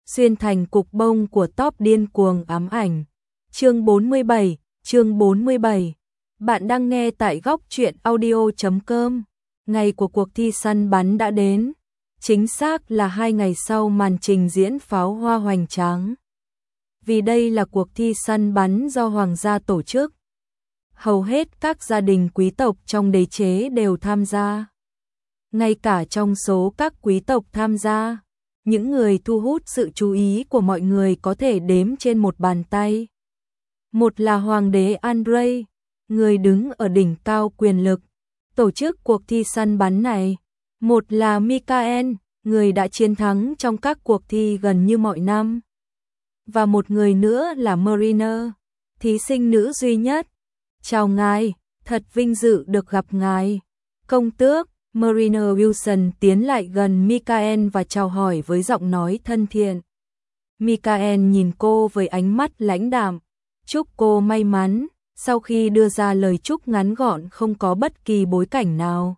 xuyên thành cục bông của top điên cuồng ám ảnh. Chương 47. Bạn đang nghe tại góc truyện audio.com. Ngày của cuộc thi săn bắn đã đến, chính xác là 2 ngày sau màn trình diễn pháo hoa hoành tráng. Vì đây là cuộc thi săn bắn do hoàng gia tổ chức, hầu hết các gia đình quý tộc trong đế chế đều tham gia. Ngay cả trong số các quý tộc tham gia, những người thu hút sự chú ý của mọi người có thể đếm trên một bàn tay. Một là Hoàng đế Andrei, người đứng ở đỉnh cao quyền lực, tổ chức cuộc thi săn bắn này. Một là Michael, người đã chiến thắng trong các cuộc thi gần như mọi năm. Và một người nữa là Marina, thí sinh nữ duy nhất. Chào ngài, thật vinh dự được gặp ngài. Công tước. Marina Wilson tiến lại gần Michael và chào hỏi với giọng nói thân thiện. Michael nhìn cô với ánh mắt lãnh đạm, chúc cô may mắn, sau khi đưa ra lời chúc ngắn gọn không có bất kỳ bối cảnh nào.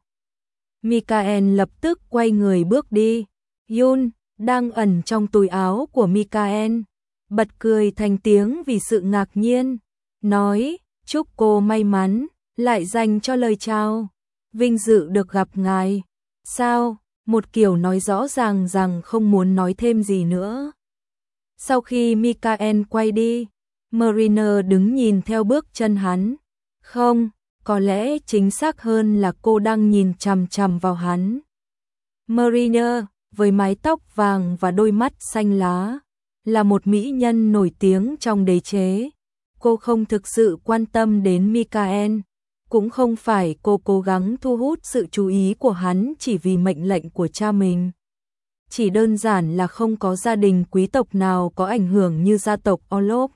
Michael lập tức quay người bước đi. Yun, đang ẩn trong túi áo của Michael, bật cười thành tiếng vì sự ngạc nhiên, nói, chúc cô may mắn, lại dành cho lời chào. Vinh dự được gặp ngài. Sao? Một kiểu nói rõ ràng rằng không muốn nói thêm gì nữa. Sau khi Michael quay đi, Marina đứng nhìn theo bước chân hắn. Không, có lẽ chính xác hơn là cô đang nhìn chằm chằm vào hắn. Marina, với mái tóc vàng và đôi mắt xanh lá, là một mỹ nhân nổi tiếng trong đế chế. Cô không thực sự quan tâm đến Michael. Cũng không phải cô cố gắng thu hút sự chú ý của hắn chỉ vì mệnh lệnh của cha mình. Chỉ đơn giản là không có gia đình quý tộc nào có ảnh hưởng như gia tộc Orlov.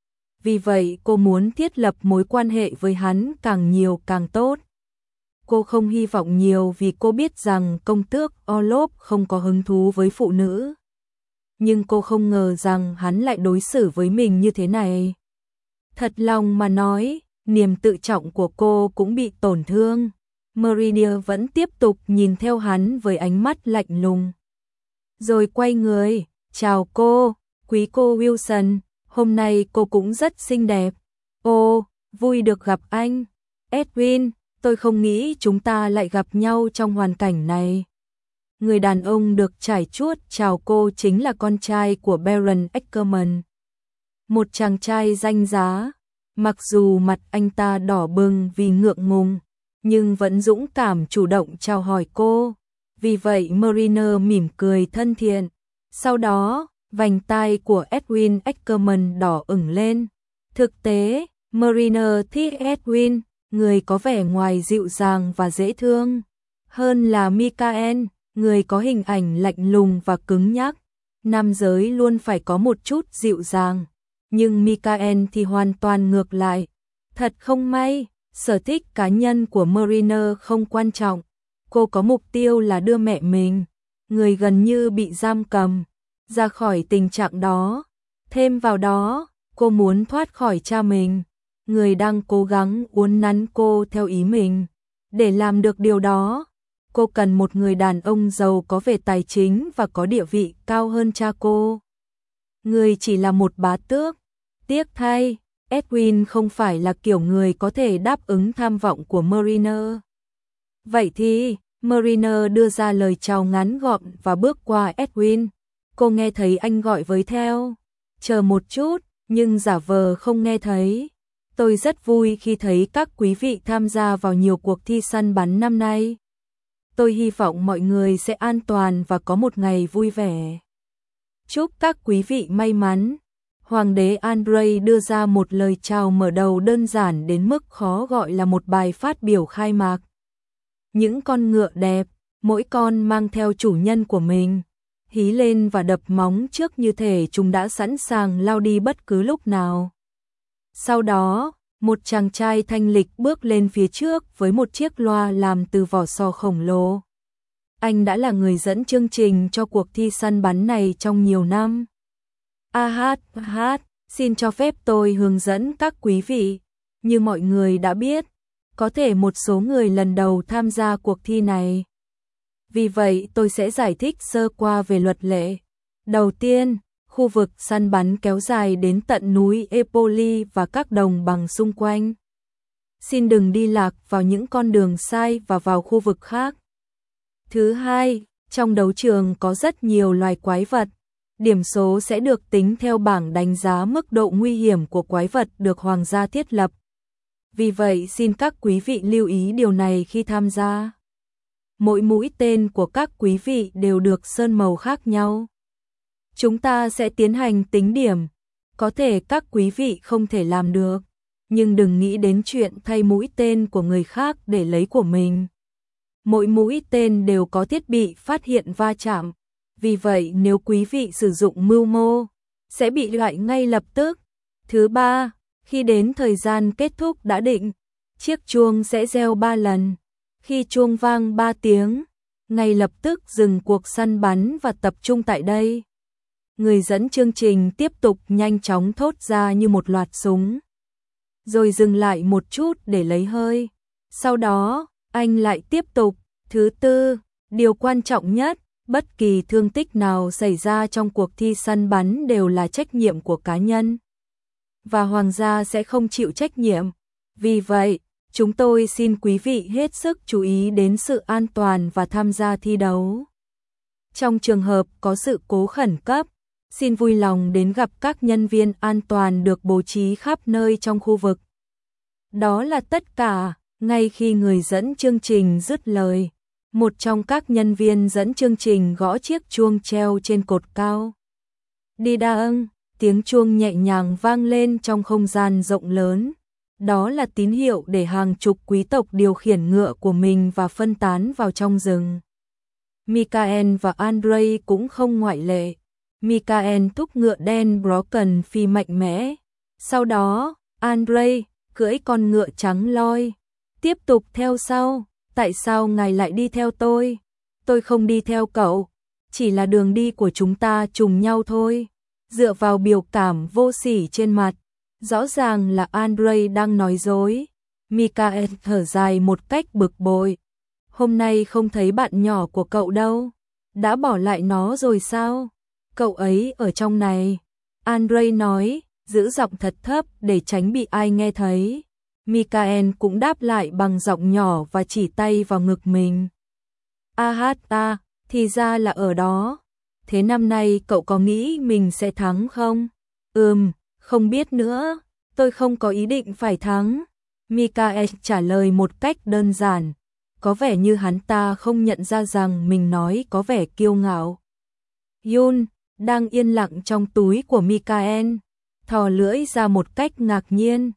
Vì vậy cô muốn thiết lập mối quan hệ với hắn càng nhiều càng tốt. Cô không hy vọng nhiều vì cô biết rằng công tước Orlov không có hứng thú với phụ nữ. Nhưng cô không ngờ rằng hắn lại đối xử với mình như thế này. Thật lòng mà nói, niềm tự trọng của cô cũng bị tổn thương. Marina vẫn tiếp tục nhìn theo hắn với ánh mắt lạnh lùng. Rồi quay người, chào cô, quý cô Wilson, hôm nay cô cũng rất xinh đẹp. Ô, vui được gặp anh. Edwin, tôi không nghĩ chúng ta lại gặp nhau trong hoàn cảnh này. Người đàn ông được trải chuốt chào cô chính là con trai của Baron Ackerman. Một chàng trai danh giá. Mặc dù mặt anh ta đỏ bừng vì ngượng ngùng, nhưng vẫn dũng cảm chủ động chào hỏi cô. Vì vậy Marina mỉm cười thân thiện. Sau đó, vành tai của Edwin Ackerman đỏ ửng lên. Thực tế, Marina thích Edwin, người có vẻ ngoài dịu dàng và dễ thương, hơn là Michael, người có hình ảnh lạnh lùng và cứng nhắc. Nam giới luôn phải có một chút dịu dàng. Nhưng Michael thì hoàn toàn ngược lại. Thật không may, sở thích cá nhân của Marina không quan trọng. Cô có mục tiêu là đưa mẹ mình, người gần như bị giam cầm, ra khỏi tình trạng đó. Thêm vào đó, cô muốn thoát khỏi cha mình, người đang cố gắng uốn nắn cô theo ý mình. Để làm được điều đó, cô cần một người đàn ông giàu có về tài chính và có địa vị cao hơn cha cô. Người chỉ là một bá tước. Tiếc thay, Edwin không phải là kiểu người có thể đáp ứng tham vọng của Marina. Vậy thì, Marina đưa ra lời chào ngắn gọn và bước qua Edwin. Cô nghe thấy anh gọi với theo. Chờ một chút, nhưng giả vờ không nghe thấy. Tôi rất vui khi thấy các quý vị tham gia vào nhiều cuộc thi săn bắn năm nay. Tôi hy vọng mọi người sẽ an toàn và có một ngày vui vẻ. Chúc các quý vị may mắn. Hoàng đế Andrei đưa ra một lời chào mở đầu đơn giản đến mức khó gọi là một bài phát biểu khai mạc. Những con ngựa đẹp, mỗi con mang theo chủ nhân của mình, hí lên và đập móng trước như thể chúng đã sẵn sàng lao đi bất cứ lúc nào. Sau đó, một chàng trai thanh lịch bước lên phía trước với một chiếc loa làm từ vỏ sò khổng lồ. Anh đã là người dẫn chương trình cho cuộc thi săn bắn này trong nhiều năm. Xin cho phép tôi hướng dẫn các quý vị. Như mọi người đã biết, có thể một số người lần đầu tham gia cuộc thi này. Vì vậy tôi sẽ giải thích sơ qua về luật lệ. Đầu tiên, Khu vực săn bắn kéo dài đến tận núi Epoli và các đồng bằng xung quanh. Xin đừng đi lạc vào những con đường sai và vào khu vực khác. Thứ hai, trong đấu trường có rất nhiều loài quái vật. Điểm số sẽ được tính theo bảng đánh giá mức độ nguy hiểm của quái vật được hoàng gia thiết lập. Vì vậy xin các quý vị lưu ý điều này khi tham gia. Mỗi mũi tên của các quý vị đều được sơn màu khác nhau. Chúng ta sẽ tiến hành tính điểm. Có thể các quý vị không thể làm được, nhưng đừng nghĩ đến chuyện thay mũi tên của người khác để lấy của mình. Mỗi mũi tên đều có thiết bị phát hiện va chạm. Vì vậy nếu quý vị sử dụng mưu mô, sẽ bị loại ngay lập tức. Thứ ba, khi đến thời gian kết thúc đã định, chiếc chuông sẽ reo 3 lần. Khi chuông vang 3 tiếng, ngay lập tức dừng cuộc săn bắn và tập trung tại đây. Người dẫn chương trình tiếp tục nhanh chóng thốt ra như một loạt súng. Rồi dừng lại một chút để lấy hơi. Sau đó, anh lại tiếp tục. Thứ tư, điều quan trọng nhất, bất kỳ thương tích nào xảy ra trong cuộc thi săn bắn đều là trách nhiệm của cá nhân. Và hoàng gia sẽ không chịu trách nhiệm. Vì vậy, chúng tôi xin quý vị hết sức chú ý đến sự an toàn và tham gia thi đấu. Trong trường hợp có sự cố khẩn cấp, xin vui lòng đến gặp các nhân viên an toàn được bố trí khắp nơi trong khu vực. Đó là tất cả. Ngay khi người dẫn chương trình dứt lời, một trong các nhân viên dẫn chương trình gõ chiếc chuông treo trên cột cao. Đi đa âng, tiếng chuông nhẹ nhàng vang lên trong không gian rộng lớn. Đó là tín hiệu để hàng chục quý tộc điều khiển ngựa của mình và phân tán vào trong rừng. Michael và Andrei cũng không ngoại lệ. Michael thúc ngựa đen Broken phi mạnh mẽ. Sau đó, Andrei cưỡi con ngựa trắng loi, tiếp tục theo sau. Tại sao ngài lại đi theo tôi? Tôi không đi theo cậu, chỉ là đường đi của chúng ta trùng nhau thôi. Dựa vào biểu cảm vô sỉ trên mặt, rõ ràng là Andrei đang nói dối. Michael thở dài một cách bực bội. Hôm nay không thấy bạn nhỏ của cậu đâu. Đã bỏ lại nó rồi sao? Cậu ấy ở trong này. Andrei nói, giữ giọng thật thấp để tránh bị ai nghe thấy. Michael cũng đáp lại bằng giọng nhỏ và chỉ tay vào ngực mình. Ta, thì ra là ở đó. Thế năm nay cậu có nghĩ mình sẽ thắng không? Không biết nữa, tôi không có ý định phải thắng. Michael trả lời một cách đơn giản. Có vẻ như hắn ta không nhận ra rằng mình nói có vẻ kiêu ngạo. Yun đang yên lặng trong túi của Michael, thò lưỡi ra một cách ngạc nhiên.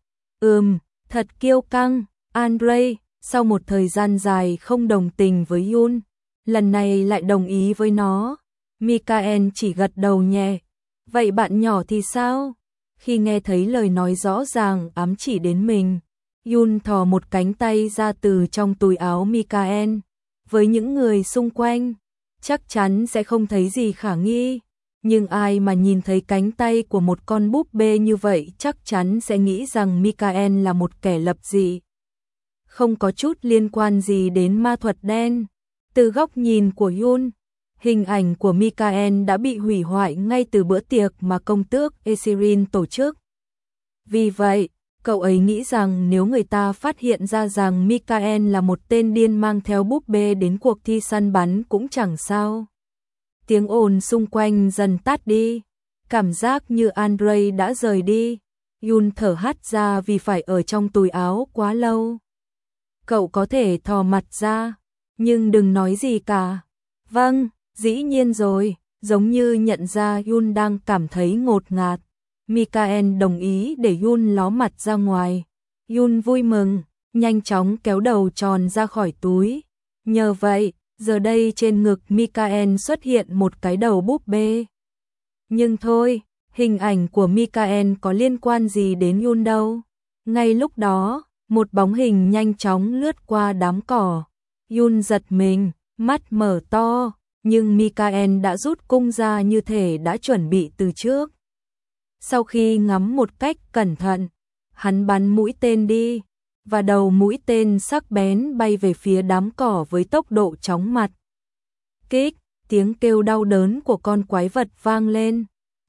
Thật kiêu căng. Andrei, sau một thời gian dài không đồng tình với Yun, lần này lại đồng ý với nó. Michael chỉ gật đầu nhẹ. Vậy bạn nhỏ thì sao? Khi nghe thấy lời nói rõ ràng ám chỉ đến mình, Yun thò một cánh tay ra từ trong túi áo Michael. Với những người xung quanh, chắc chắn sẽ không thấy gì khả nghi. Nhưng ai mà nhìn thấy cánh tay của một con búp bê như vậy chắc chắn sẽ nghĩ rằng Michael là một kẻ lập dị. Không có chút liên quan gì đến ma thuật đen. Từ góc nhìn của Yun, hình ảnh của Michael đã bị hủy hoại ngay từ bữa tiệc mà công tước Esirin tổ chức. Vì vậy, cậu ấy nghĩ rằng nếu người ta phát hiện ra rằng Michael là một tên điên mang theo búp bê đến cuộc thi săn bắn cũng chẳng sao. Tiếng ồn xung quanh dần tắt đi, cảm giác như Andrei đã rời đi. Yun thở hắt ra vì phải ở trong túi áo quá lâu. Cậu có thể thò mặt ra, nhưng đừng nói gì cả. Vâng, dĩ nhiên rồi, giống như nhận ra Yun đang cảm thấy ngột ngạt. Michael đồng ý để Yun ló mặt ra ngoài. Yun vui mừng, nhanh chóng kéo đầu tròn ra khỏi túi. Nhờ vậy, giờ đây trên ngực Michael xuất hiện một cái đầu búp bê. Nhưng thôi, hình ảnh của Michael có liên quan gì đến Yun đâu. Ngay lúc đó, một bóng hình nhanh chóng lướt qua đám cỏ. Yun giật mình, mắt mở to, nhưng Michael đã rút cung ra như thể đã chuẩn bị từ trước. Sau khi ngắm một cách cẩn thận, hắn bắn mũi tên đi, và đầu mũi tên sắc bén bay về phía đám cỏ với tốc độ chóng mặt. Kích, tiếng kêu đau đớn của con quái vật vang lên.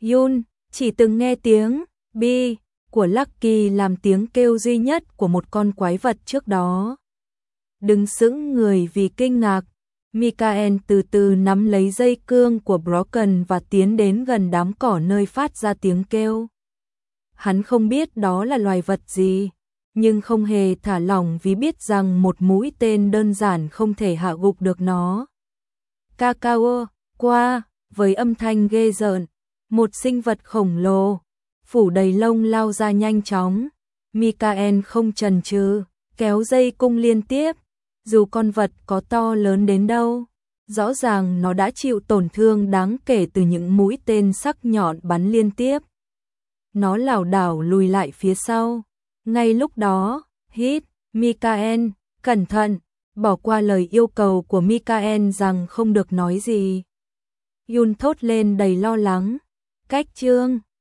Yun chỉ từng nghe tiếng bi của Lucky làm tiếng kêu duy nhất của một con quái vật trước đó. Đứng sững người vì kinh ngạc, Mikael từ từ nắm lấy dây cương của Broken và tiến đến gần đám cỏ nơi phát ra tiếng kêu. Hắn không biết đó là loài vật gì, nhưng không hề thả lỏng vì biết rằng một mũi tên đơn giản không thể hạ gục được nó. Cacao, qua, với âm thanh ghê rợn, một sinh vật khổng lồ, phủ đầy lông lao ra nhanh chóng. Mikael không chần chừ, kéo dây cung liên tiếp, dù con vật có to lớn đến đâu, rõ ràng nó đã chịu tổn thương đáng kể từ những mũi tên sắc nhọn bắn liên tiếp. Nó lảo đảo lùi lại phía sau. Ngay lúc đó, hít, Mikael, cẩn thận, bỏ qua lời yêu cầu của Mikael rằng không được nói gì. Yun thốt lên đầy lo lắng. Cách chương